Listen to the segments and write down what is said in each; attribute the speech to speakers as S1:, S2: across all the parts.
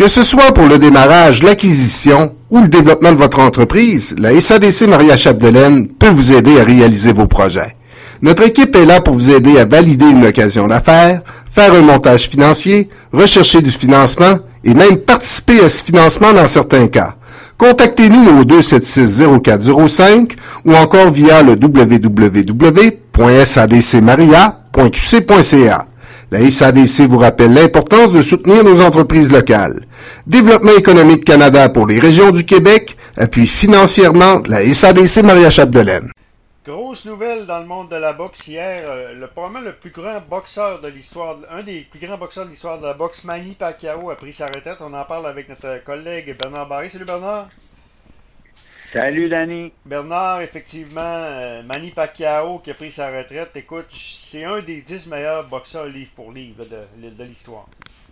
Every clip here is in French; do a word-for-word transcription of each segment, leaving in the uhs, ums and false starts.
S1: Que ce soit pour le démarrage, l'acquisition ou le développement de votre entreprise, la S A D C Maria Chapdelaine peut vous aider à réaliser vos projets. Notre équipe est là pour vous aider à valider une occasion d'affaires, faire un montage financier, rechercher du financement et même participer à ce financement dans certains cas. Contactez-nous au deux sept six zéro quatre zéro cinq ou encore via le w w w point s a d c maria point q c point c a. La S A D C vous rappelle l'importance de soutenir nos entreprises locales. Développement économique Canada pour les régions du Québec appuie financièrement la S A D C Maria Chapdelaine.
S2: Grosse nouvelle dans le monde de la boxe hier. Euh, le, probablement le plus grand boxeur de l'histoire, un des plus grands boxeurs de l'histoire de la boxe, Manny Pacquiao, a pris sa retraite. On en parle avec notre collègue Bernard Barré. Salut Bernard.
S3: Salut Danny.
S2: Bernard, effectivement, euh, Manny Pacquiao qui a pris sa retraite. Écoute, c'est un des dix meilleurs boxeurs livre pour livre de, de, de l'histoire.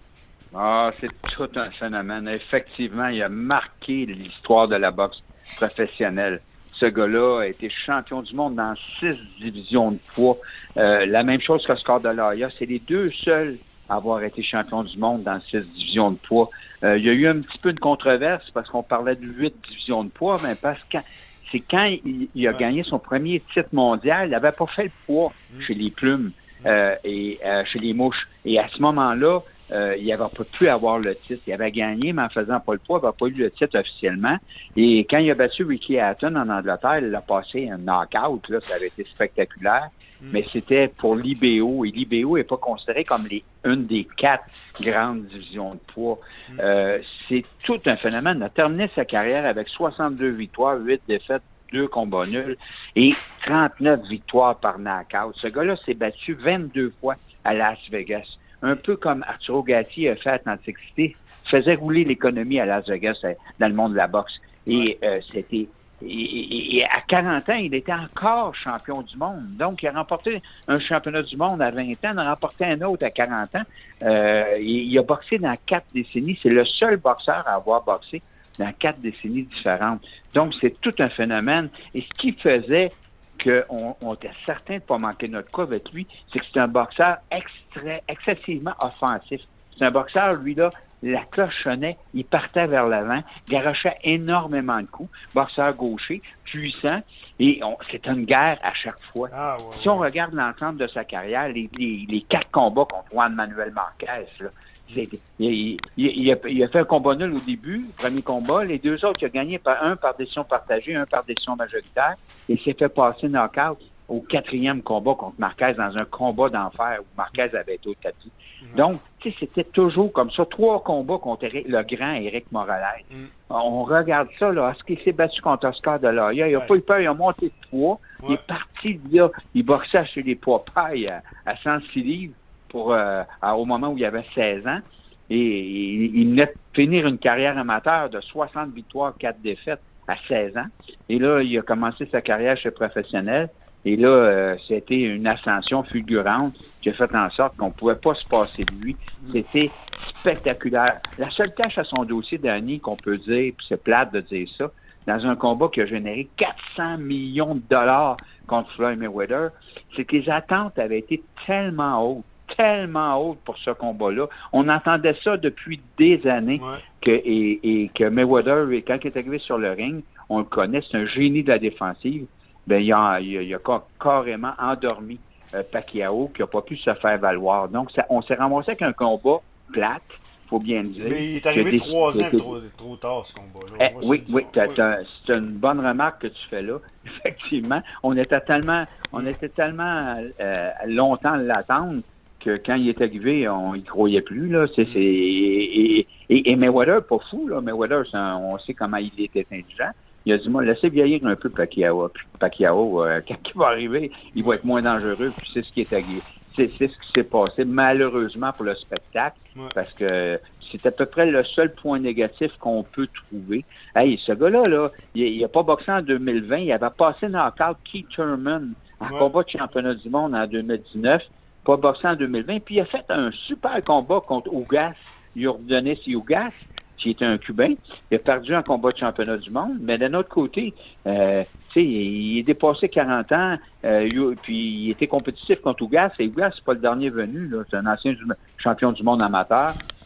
S3: Ah, c'est tout un phénomène. Effectivement, il a marqué l'histoire de la boxe professionnelle. Ce gars-là a été champion du monde dans six divisions de poids. Euh, la même chose qu'Oscar de la Hoya. C'est les deux seuls à avoir été champion du monde dans six divisions de poids. Euh, il y a eu un petit peu de controverse parce qu'on parlait de huit divisions de poids, mais parce que c'est quand il, il a ouais. gagné son premier titre mondial, il n'avait pas fait le poids mmh. chez les plumes euh, et euh, chez les mouches. Et à ce moment-là, Euh, il n'avait pas pu avoir le titre. Il avait gagné, mais en faisant pas le poids, il n'avait pas eu le titre officiellement. Et quand il a battu Ricky Hatton en Angleterre, il a passé un knock-out. Là, ça avait été spectaculaire. Mm. Mais c'était pour l'I B O. Et l'I B O n'est pas considéré comme les, une des quatre grandes divisions de poids. Mm. Euh, c'est tout un phénomène. Il a terminé sa carrière avec soixante-deux victoires, huit défaites, deux combats nuls et trente-neuf victoires par knock-out. Ce gars-là s'est battu vingt-deux fois à Las Vegas. Un peu comme Arturo Gatti a fait à Atlantic City, faisait rouler l'économie à Las Vegas dans le monde de la boxe. Et euh, c'était et, et, et à quarante ans, il était encore champion du monde. Donc, il a remporté un championnat du monde à vingt ans, il a remporté un autre à quarante ans. Euh, il, il a boxé dans quatre décennies. C'est le seul boxeur à avoir boxé dans quatre décennies différentes. Donc, c'est tout un phénomène. Et ce qui faisait qu'on on était certain de ne pas manquer notre coup avec lui, c'est que c'est un boxeur extrait, excessivement offensif. C'est un boxeur, lui, là, la cloche sonnait, il partait vers l'avant, garochait énormément de coups, boxeur gaucher, puissant, et on, c'est une guerre à chaque fois. Ah, ouais, si on ouais. regarde l'ensemble de sa carrière, les, les, les quatre combats contre Juan Manuel Marquez, là, c'est, il, il, il, a, il a fait un combat nul au début, premier combat, les deux autres, il a gagné par un par décision partagée, un par décision majoritaire, et il s'est fait passer knock-out au quatrième combat contre Marquez dans un combat d'enfer où Marquez avait été au tapis. Mm-hmm. Donc, tu sais, c'était toujours comme ça. Trois combats contre Eric, le grand Éric Morales. Mm. On regarde ça, là. Est-ce qu'il s'est battu contre Oscar de la Hoya? Il n'a ouais. pas eu peur, il a monté de poids. Ouais. Il est parti de là. Il boxait chez les poids pailles à, à cent six livres pour, euh, à, au moment où il avait seize ans. Et, et il venait de finir une carrière amateur de soixante victoires, quatre défaites à seize ans. Et là, il a commencé sa carrière chez professionnel. Et là, euh, c'était une ascension fulgurante qui a fait en sorte qu'on ne pouvait pas se passer de lui. C'était spectaculaire. La seule tâche à son dossier, Danny, qu'on peut dire, puis c'est plate de dire ça, dans un combat qui a généré quatre cents millions de dollars contre Floyd Mayweather, c'est que les attentes avaient été tellement hautes, tellement hautes pour ce combat-là. On entendait ça depuis des années, ouais. que, et, et que Mayweather, quand il est arrivé sur le ring, on le connaît, c'est un génie de la défensive. Ben, il a, il a, il a carrément endormi euh, Pacquiao qui n'a pas pu se faire valoir. Donc, ça, on s'est ramassé avec un combat plate, il faut bien le dire.
S2: Mais il est arrivé trois ans trop, trop tard, ce combat-là.
S3: Eh, oui, oui, t'as, t'as, c'est une bonne remarque que tu fais là. Effectivement, on était tellement, on était tellement euh, longtemps à l'attendre que quand il est arrivé, on y croyait plus. Là. C'est, c'est, et, et, et Mayweather, pas fou, là. Mayweather, c'est un, on sait comment il était intelligent. Il a dit, moi, laissez vieillir un peu Pacquiao. Pacquiao, euh, quand il va arriver, il va être moins dangereux. Puis c'est ce qui est arrivé. C'est, c'est ce qui s'est passé, malheureusement, pour le spectacle, ouais. parce que c'est à peu près le seul point négatif qu'on peut trouver. Hey, ce gars-là, là, il n'a pas boxé en deux mille vingt. Il avait passé knock-out Keith Thurman en ouais. combat de championnat du monde en deux mille dix-neuf. Pas boxé en deux mille vingt. Puis il a fait un super combat contre Ugas, Yordanis Ugas, qui était un Cubain. Il a perdu un combat de championnat du monde. Mais d'un autre côté, euh, tu sais, il est dépassé quarante ans, euh, puis il était compétitif contre Ugas. Et Ugas, c'est pas le dernier venu, là. C'est un ancien champion du monde amateur.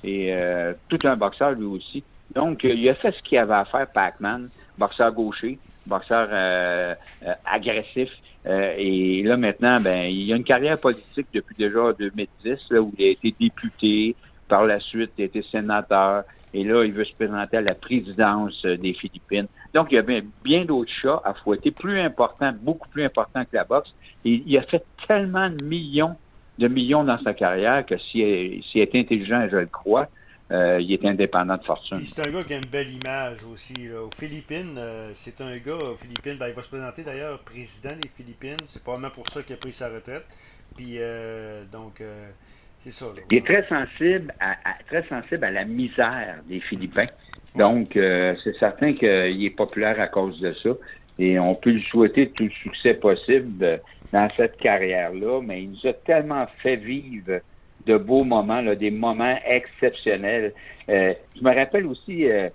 S3: et euh, tout un boxeur lui aussi. Donc, il a fait ce qu'il avait à faire, Pac-Man, boxeur gaucher, boxeur euh, euh, agressif. Euh, et là, maintenant, ben, il a une carrière politique depuis déjà deux mille dix, là, où il a été député. Par la suite, il a été sénateur. Et là, il veut se présenter à la présidence des Philippines. Donc, il y avait bien d'autres chats à fouetter, plus importants, beaucoup plus importants que la boxe. Et il a fait tellement de millions de millions dans sa carrière que s'il s'il était intelligent, et je le crois, euh, il est indépendant de fortune.
S2: Puis c'est un gars qui a une belle image aussi. Là. Aux Philippines, euh, c'est un gars aux Philippines, ben, il va se présenter d'ailleurs président des Philippines. C'est probablement pour ça qu'il a pris sa retraite. Puis euh, donc, euh, c'est ça. Là,
S3: il est très sensible à, à, très sensible à la misère des Philippins. Donc, euh, c'est certain qu'il est populaire à cause de ça. Et on peut lui souhaiter tout le succès possible dans cette carrière-là, mais il nous a tellement fait vivre de beaux moments, là, des moments exceptionnels. Euh, je me rappelle aussi euh,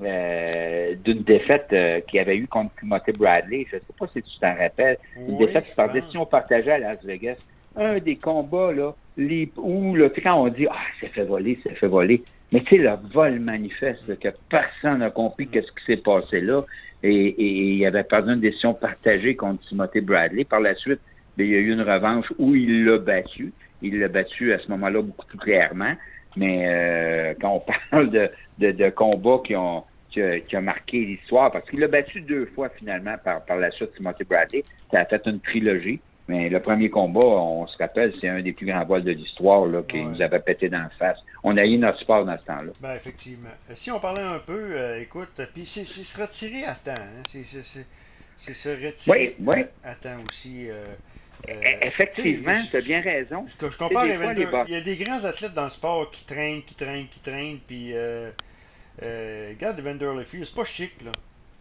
S3: euh, d'une défaite euh, qu'il avait eue contre Timothy Bradley. Je ne sais pas si tu t'en rappelles. Une
S2: oui,
S3: défaite par décision partagée à Las Vegas. Un des combats là, les, où là, quand on dit « Ah, c'est fait voler, c'est fait voler », mais tu sais, le vol manifeste, là, que personne n'a compris qu'est-ce qui s'est passé là. Et, et il avait perdu une décision partagée contre Timothy Bradley. Par la suite, bien, il y a eu une revanche où il l'a battu. Il l'a battu à ce moment-là beaucoup plus clairement. Mais euh, quand on parle de, de, de combats qui ont qui a, qui a marqué l'histoire, parce qu'il l'a battu deux fois finalement par, par la suite, Timothy Bradley. Ça a fait une trilogie. Mais le premier combat, on se rappelle, c'est un des plus grands vols de l'histoire là, qui ouais. nous avait pété dans la face. On a eu notre sport dans ce temps-là.
S2: Ben effectivement. Si on parlait un peu, euh, écoute, puis c'est, c'est se retirer à temps. Hein? C'est, c'est, c'est, c'est se retirer
S3: oui, oui.
S2: À, à temps aussi. Euh,
S3: euh, Effectivement, tu as bien raison.
S2: Je, je compare Evander. Il y a des grands athlètes dans le sport qui traînent, qui traînent, qui traînent, puis euh, euh, regarde Evander Holyfield, c'est pas chic, là.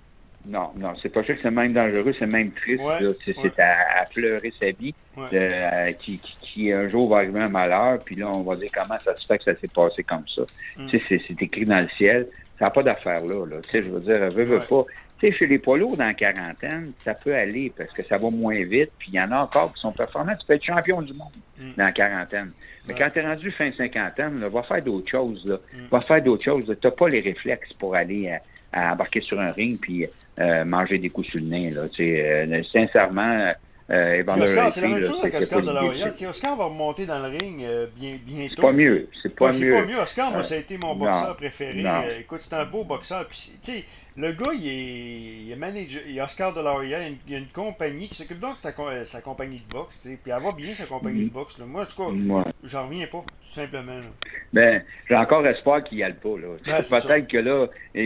S3: Non, non, c'est pas sûr que c'est même dangereux, c'est même triste.
S2: Ouais,
S3: là. C'est,
S2: ouais.
S3: c'est à, à pleurer sa vie,
S2: ouais.
S3: euh, qui, qui, qui un jour va arriver un malheur, puis là, on va dire comment ça se fait que ça s'est passé comme ça. Mm. Tu sais, c'est, c'est écrit dans le ciel. Ça n'a pas d'affaire là. là. Tu sais, je veux dire, veux, veux ouais. pas. Tu sais, chez les poids lourds dans la quarantaine, ça peut aller parce que ça va moins vite, puis il y en a encore qui sont performants. Tu peux être champion du monde mm. dans la quarantaine. Mais ouais. quand tu es rendu fin cinquantaine, là, va faire d'autres choses. Là. Mm. Va faire d'autres choses. Tu n'as pas les réflexes pour aller à, à embarquer sur un ring puis euh, manger des coups sur le nez. Là. Tu sais, euh, sincèrement, euh,
S2: Oscar, c'est la même chose avec Oscar de la Hoya. Oscar va remonter dans le ring euh, bien, bientôt.
S3: C'est pas mieux. C'est pas,
S2: ouais,
S3: mieux.
S2: C'est pas mieux. Oscar, moi, ça a été mon boxeur
S3: non,
S2: préféré.
S3: Non.
S2: Euh, écoute, c'est un beau boxeur. Puis, tu sais, le gars, il est, il est manager. Il est Oscar de la Hoya. Il, il y a une compagnie qui s'occupe donc de sa, sa compagnie de boxe. Puis, elle va bien, sa compagnie mm-hmm. de boxe. Là. Moi, en tout cas, ouais. j'en reviens pas, tout simplement. Là.
S3: Ben, j'ai encore espoir qu'il y ait le pas. Là.
S2: Ben,
S3: peut-être ça. que là, il,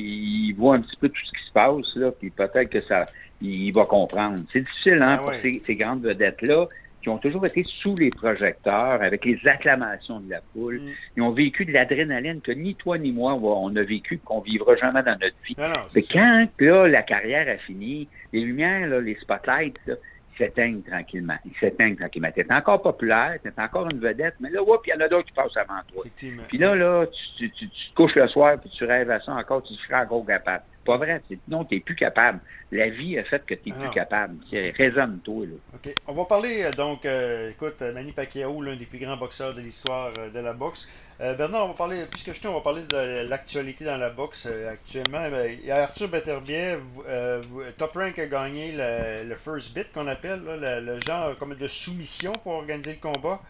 S3: il voit un petit peu tout ce qui se passe, là, puis peut-être que ça, il va comprendre. C'est difficile, hein, ben, pour ouais. ces, ces grandes vedettes-là, qui ont toujours été sous les projecteurs, avec les acclamations de la foule. Mm. Ils ont vécu de l'adrénaline que ni toi ni moi, on a vécu, qu'on vivra jamais dans notre vie.
S2: Non, non,
S3: Mais quand, là, la carrière a fini, les lumières, là, les spotlights, là, s'éteignent tranquillement. Ils s'éteignent tranquillement. Tu es encore populaire, tu es encore une vedette, mais là, il y en a d'autres qui passent avant toi. Puis là, là, tu, tu, tu, tu te couches le soir, puis tu rêves à ça encore, tu seras encore capable. Pas vrai. C'est, non, tu n'es plus capable. La vie a fait que tu n'es plus capable. Raisonne-toi, là.
S2: OK. On va parler, euh, donc, euh, écoute, Manny Pacquiao, l'un des plus grands boxeurs de l'histoire euh, de la boxe. Euh, Bernard, on va parler, puisque je t'ai, on va parler de l'actualité dans la boxe euh, actuellement. Il y a Arthur Beterbiev, euh, Top Rank a gagné le, le first bit qu'on appelle, là, le, le genre comme de soumission pour organiser le combat.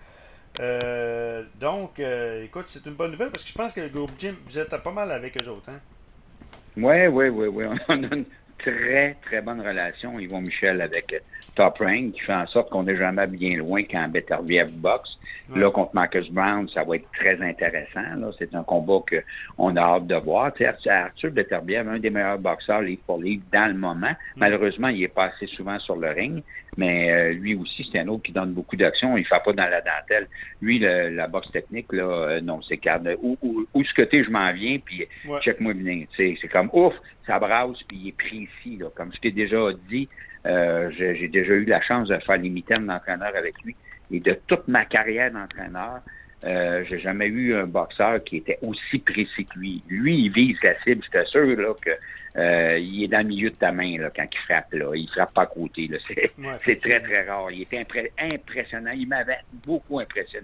S2: Euh, donc, euh, écoute, c'est une bonne nouvelle parce que je pense que le groupe Jim, vous êtes pas mal avec eux autres, hein?
S3: Oui, oui, oui, oui. On a une très, très bonne relation, Yvon Michel, avec Top Rank, qui fait en sorte qu'on n'est jamais bien loin quand Beterbiev boxe. Ouais. Là, contre Marcus Brown, ça va être très intéressant. Là. C'est un combat qu'on a hâte de voir. Tu sais, Arthur Beterbiev, un des meilleurs boxeurs livre pour livre dans le moment. Malheureusement, il n'est pas assez souvent sur le ring. Mais euh, lui aussi, c'est un autre qui donne beaucoup d'actions. Il ne fait pas dans la dentelle. Lui, le, la boxe technique, là, euh, non, c'est cadre. Où, où, où ce côté, je m'en viens, puis ouais. check-moi bien. C'est comme ouf, ça brasse, puis il est précis. Là. Comme je t'ai déjà dit, euh, j'ai, j'ai déjà eu la chance de faire les mitaines d'entraîneur avec lui. Et de toute ma carrière d'entraîneur, euh, j'ai jamais eu un boxeur qui était aussi précis que lui. Lui, il vise la cible, je t'assure là, que euh, il est dans le milieu de ta main là, quand il frappe. Là. Il frappe pas à côté. Là. C'est, ouais, c'est très, très rare. Il était impré- impressionnant. Il m'avait beaucoup impressionné.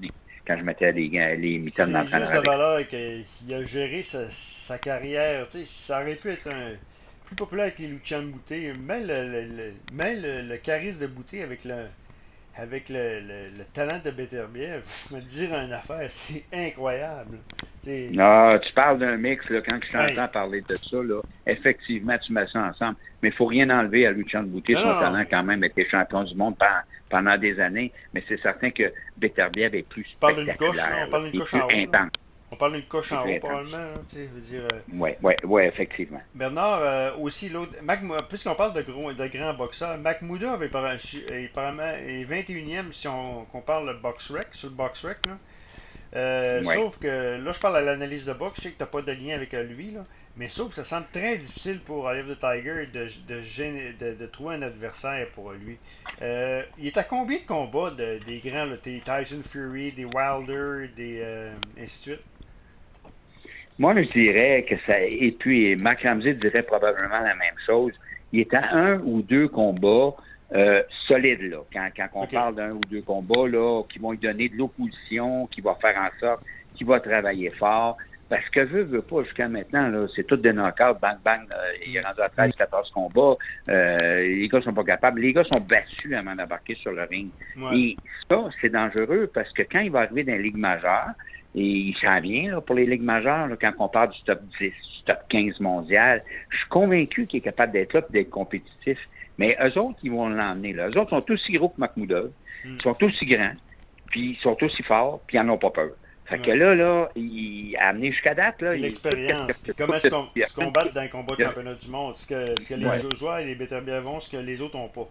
S3: quand je mettais les, les mitaines dans le
S2: C'est juste de
S3: avec.
S2: valeur qu'il a géré sa, sa carrière. Tu sais, ça aurait pu être un, plus populaire que les Lucien Boutet. Mais le, le, le, mais le, le charisme de Boutet avec le, avec le, le, le talent de Beterbiev, me dire une affaire, c'est incroyable. T'sais,
S3: Ah, tu parles d'un mix, là, quand je t'entends
S2: hey,
S3: parler de ça, là, effectivement, tu mets ça ensemble. Mais il ne faut rien enlever à Lucien Boutet.
S2: non,
S3: Son
S2: non,
S3: talent,
S2: non.
S3: quand même, était champion du monde pendant, pendant des années. Mais c'est certain que Beterbiev est plus
S2: On parle d'une coche, là,
S3: spectaculaire,
S2: on parle
S3: là,
S2: d'une
S3: et
S2: coche
S3: plus
S2: en haut. Là.
S3: intense.
S2: On parle d'une coche
S3: Et
S2: en
S3: plus
S2: haut,
S3: intense.
S2: probablement. Là, t'sais, je veux dire, euh,
S3: Oui, oui, oui, effectivement.
S2: Bernard, euh, aussi, l'autre. Mac, puisqu'on parle de, gros, de grands boxeurs, Makhmoudov est, par- est, apparemment est vingt et unième si on compare le BoxRec, sur le BoxRec. Là. Euh,
S3: Oui.
S2: Sauf que là, je parle à l'analyse de boxe. Je sais que tu n'as pas de lien avec euh, lui, là, mais sauf que ça semble très difficile pour Eye of the Tiger de, de, gêner- de, de trouver un adversaire pour lui. Euh, il est à combien de combats de, des grands, là, des Tyson Fury, des Wilder, des euh, ainsi de suite?
S3: Moi, je dirais que ça. Et puis, Marc Ramsey dirait probablement la même chose. Il est à un ou deux combats euh, solides, là. Quand, quand on
S2: Ok.
S3: parle d'un ou deux combats, là, qui vont lui donner de l'opposition, qui va faire en sorte qu'il va travailler fort. Parce que veut, veut pas, jusqu'à maintenant, là, c'est tout des knockouts, bang, bang. Euh, il est rendu à treize quatorze combats. Euh, les gars sont pas capables. Les gars sont battus avant d'embarquer sur le ring.
S2: Ouais.
S3: Et ça, c'est dangereux parce que quand il va arriver dans les ligues majeures, et il s'en vient là, pour les ligues majeures, là, quand on parle du top dix, du top quinze mondial, je suis convaincu qu'il est capable d'être là et d'être compétitif. Mais eux autres, ils vont l'emmener. Là. Eux autres sont aussi gros que Makhmoudov,
S2: Mm.
S3: ils sont aussi grands, puis ils sont aussi forts, puis ils n'en ont pas peur. Fait que
S2: Ouais.
S3: là, là, il a amené jusqu'à date, là.
S2: C'est
S3: il-
S2: l'expérience.
S3: tout-
S2: Puis
S3: tout-
S2: comment
S3: tout-
S2: est-ce qu'on
S3: il a
S2: se combat dans un combat de
S3: il a-
S2: championnat du monde? Ce que, ce que les
S3: Ouais.
S2: joueurs et les Beterbiev ont, ce que les autres n'ont pas.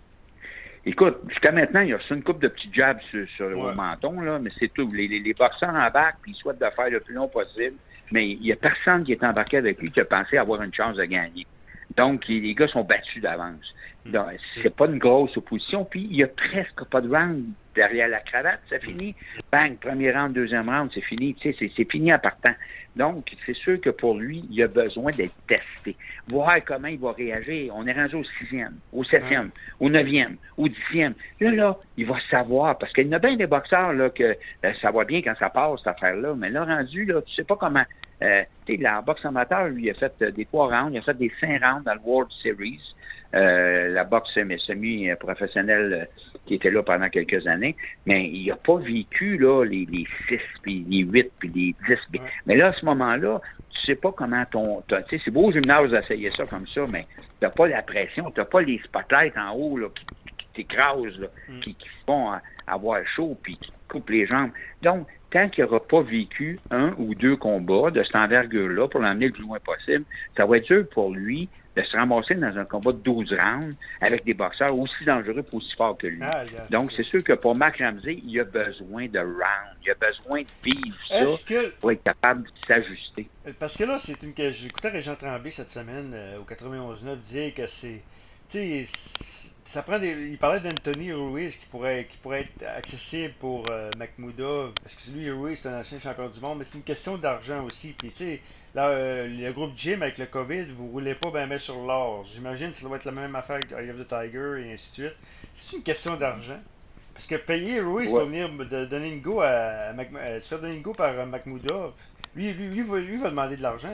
S3: Écoute, jusqu'à maintenant, il y a reçu une couple de petits jabs sur, sur le
S2: Ouais.
S3: menton, là, mais c'est tout. Les, les, les boxeurs embarquent, puis ils souhaitent de faire le plus long possible, mais il n'y a personne qui est embarqué avec lui qui a pensé avoir une chance de gagner. Donc, les, les gars sont battus d'avance. Donc, c'est pas une grosse opposition, puis il n'y a presque pas de round derrière la cravate, ça finit. Bang, premier round, deuxième round, c'est fini. Tu sais, c'est, c'est fini en partant. Donc, c'est sûr que pour lui, il a besoin d'être testé. Voir comment il va réagir. On est rendu au sixième, au septième, au neuvième, au dixième. Là, là, il va savoir, parce qu'il y en a bien des boxeurs, là, que euh, ça va bien quand ça passe, cette affaire-là. Mais là, rendu, là, tu sais pas comment. Euh, tu sais, la boxe amateur, lui, il a fait euh, des trois rounds, il a fait des cinq rounds dans le World Series. Euh, la boxe semi-professionnelle euh, qui était là pendant quelques années, mais il n'a pas vécu là les, les six, puis les huit, puis les dix. Ouais. Mais là, à ce moment-là, tu sais pas comment ton... Tu sais, c'est beau au gymnase d'essayer ça comme ça, mais tu n'as pas la pression, tu n'as pas les spotlights en haut là, qui, qui t'écrasent, là, mm. qui, qui font à, avoir chaud, puis qui te coupent les jambes. Donc, tant qu'il n'aura pas vécu un ou deux combats de cette envergure-là pour l'emmener le plus loin possible, ça va être dur pour lui de se ramasser dans un combat de douze rounds avec des boxeurs aussi dangereux et aussi forts que lui. Ah, yeah, donc, c'est sûr que pour Marc Ramsey, il a besoin de rounds. Il a besoin de vivre ça que... pour être capable de s'ajuster.
S2: Parce que là, c'est une que j'écoutais Régent Tremblay cette semaine euh, au quatre-vingt-onze neuf dire que c'est... Tu sais, ça prend des... Il parlait d'Anthony Ruiz qui pourrait, qui pourrait être accessible pour euh, Makhmoudov. Parce que lui, Ruiz, c'est un ancien champion du monde, mais c'est une question d'argent aussi. Puis, tu sais, là, euh, le groupe Gym avec le COVID, vous ne roulez pas bien ben sur l'or. J'imagine que ça doit être la même affaire que Eye of the Tiger et ainsi de suite. C'est une question d'argent. Parce que payer Ruiz ouais. pour venir de donner une go à, à, Mac, à se faire donner une go par Makhmoudov, lui, lui, lui, lui, lui va demander de l'argent.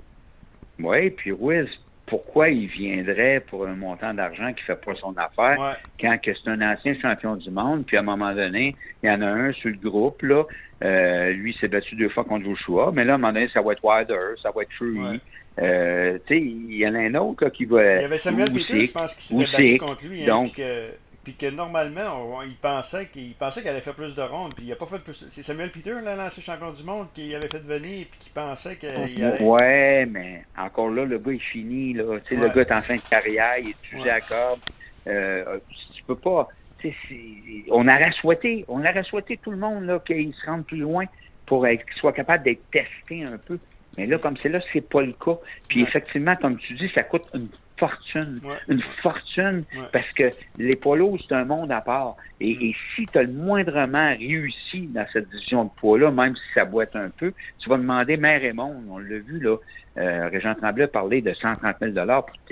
S3: Oui, puis Ruiz, pourquoi il viendrait pour un montant d'argent qui ne fait pas son affaire ouais. quand que c'est un ancien champion du monde, puis à un moment donné, il y en a un sur le groupe, là, euh, lui s'est battu deux fois contre Joshua, mais là, à un moment donné, ça va être Wilder, ça va être Fury. Ouais. Euh, tu sais, il y en a un autre là, qui va...
S2: Il y avait Samuel Peter, je pense, qui s'était battu contre lui. Hein,
S3: donc,
S2: puis que, puis que normalement, on, il pensait qu'il pensait qu'elle allait faire plus de rondes, puis il a pas fait plus... C'est Samuel Peter, l'ancien champion du monde, qui avait fait venir, puis qui pensait qu'il allait...
S3: Ouais, mais encore là, le gars est fini, là. Tu sais, ouais. Le gars est en fin de carrière, il est fusé ouais. à corde. Euh, tu peux pas... C'est, on aurait souhaité, on aurait souhaité tout le monde là, qu'il se rende plus loin pour être, qu'il soit capable d'être testé un peu. Mais là, comme c'est là, c'est pas le cas. Puis ouais. effectivement, comme tu dis, ça coûte une fortune. Ouais. Une fortune ouais. parce que les poids lourds, c'est un monde à part. Et, mm. et si tu as le moindrement réussi dans cette division de poids-là, même si ça boite un peu, tu vas demander Mère et Monde. On l'a vu, là. Euh, Régent Tremblay a parlé de cent trente mille dollars pour te,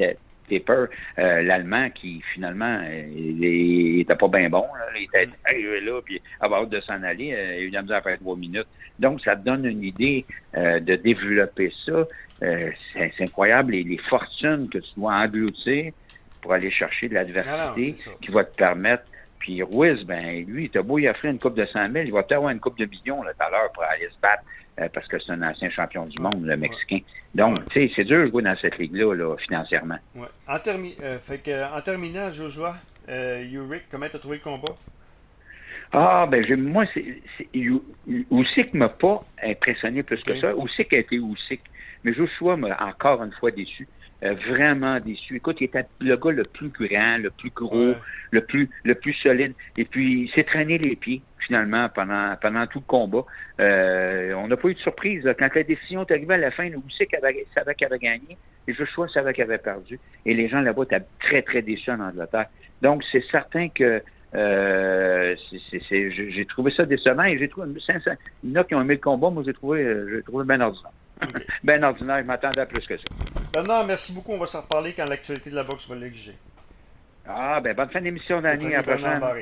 S3: Taper, euh, l'Allemand, qui finalement euh, il était pas bien bon. Là. Il était arrivé là, puis avoir hâte de s'en aller, euh, il a eu de après trois minutes. Donc, ça te donne une idée euh, de développer ça. Euh, c'est, c'est incroyable les, les fortunes que tu dois engloutir pour aller chercher de l'adversité
S2: ah non,
S3: qui va te permettre. Puis Ruiz, ben lui, il t'a beau y offrir une coupe de cent mille, il va peut-être avoir une coupe de millions là, tout à l'heure pour aller se battre euh, parce que c'est un ancien champion du monde, le Mexicain. Ouais. Donc, ouais. tu sais, c'est dur de jouer dans cette ligue-là, là, financièrement.
S2: Ouais. En, termi- euh, fait que, en terminant, Joshua, euh, Uric, comment tu as trouvé le combat?
S3: Ah, ben, j'ai, moi, c'est, c'est, Usyk m'a pas impressionné plus okay. que ça. Usyk a été Usyk. Mais Joshua m'a encore une fois déçu. Euh, vraiment déçu. Écoute, il était le gars le plus grand, le plus gros, ouais. le plus le plus solide. Et puis, il s'est traîné les pieds, finalement, pendant pendant tout le combat. Euh, on n'a pas eu de surprise. Là. Quand la décision est arrivée à la fin, Usyk savait qu'il avait gagné et Joshua savait qu'il avait perdu. Et les gens là-bas étaient très, très déçus en Angleterre. Donc, c'est certain que euh, c'est, c'est, c'est, j'ai trouvé ça décevant et j'ai trouvé... Il y en a qui ont aimé le combat, moi, j'ai trouvé, j'ai trouvé bien ordinaire. Okay. Ben ordinaire, je m'attendais à plus que ça.
S2: Bernard, merci beaucoup. On va s'en reparler quand l'actualité de la boxe va l'exiger.
S3: Ah, ben bonne fin d'émission, Danny. À la prochaine.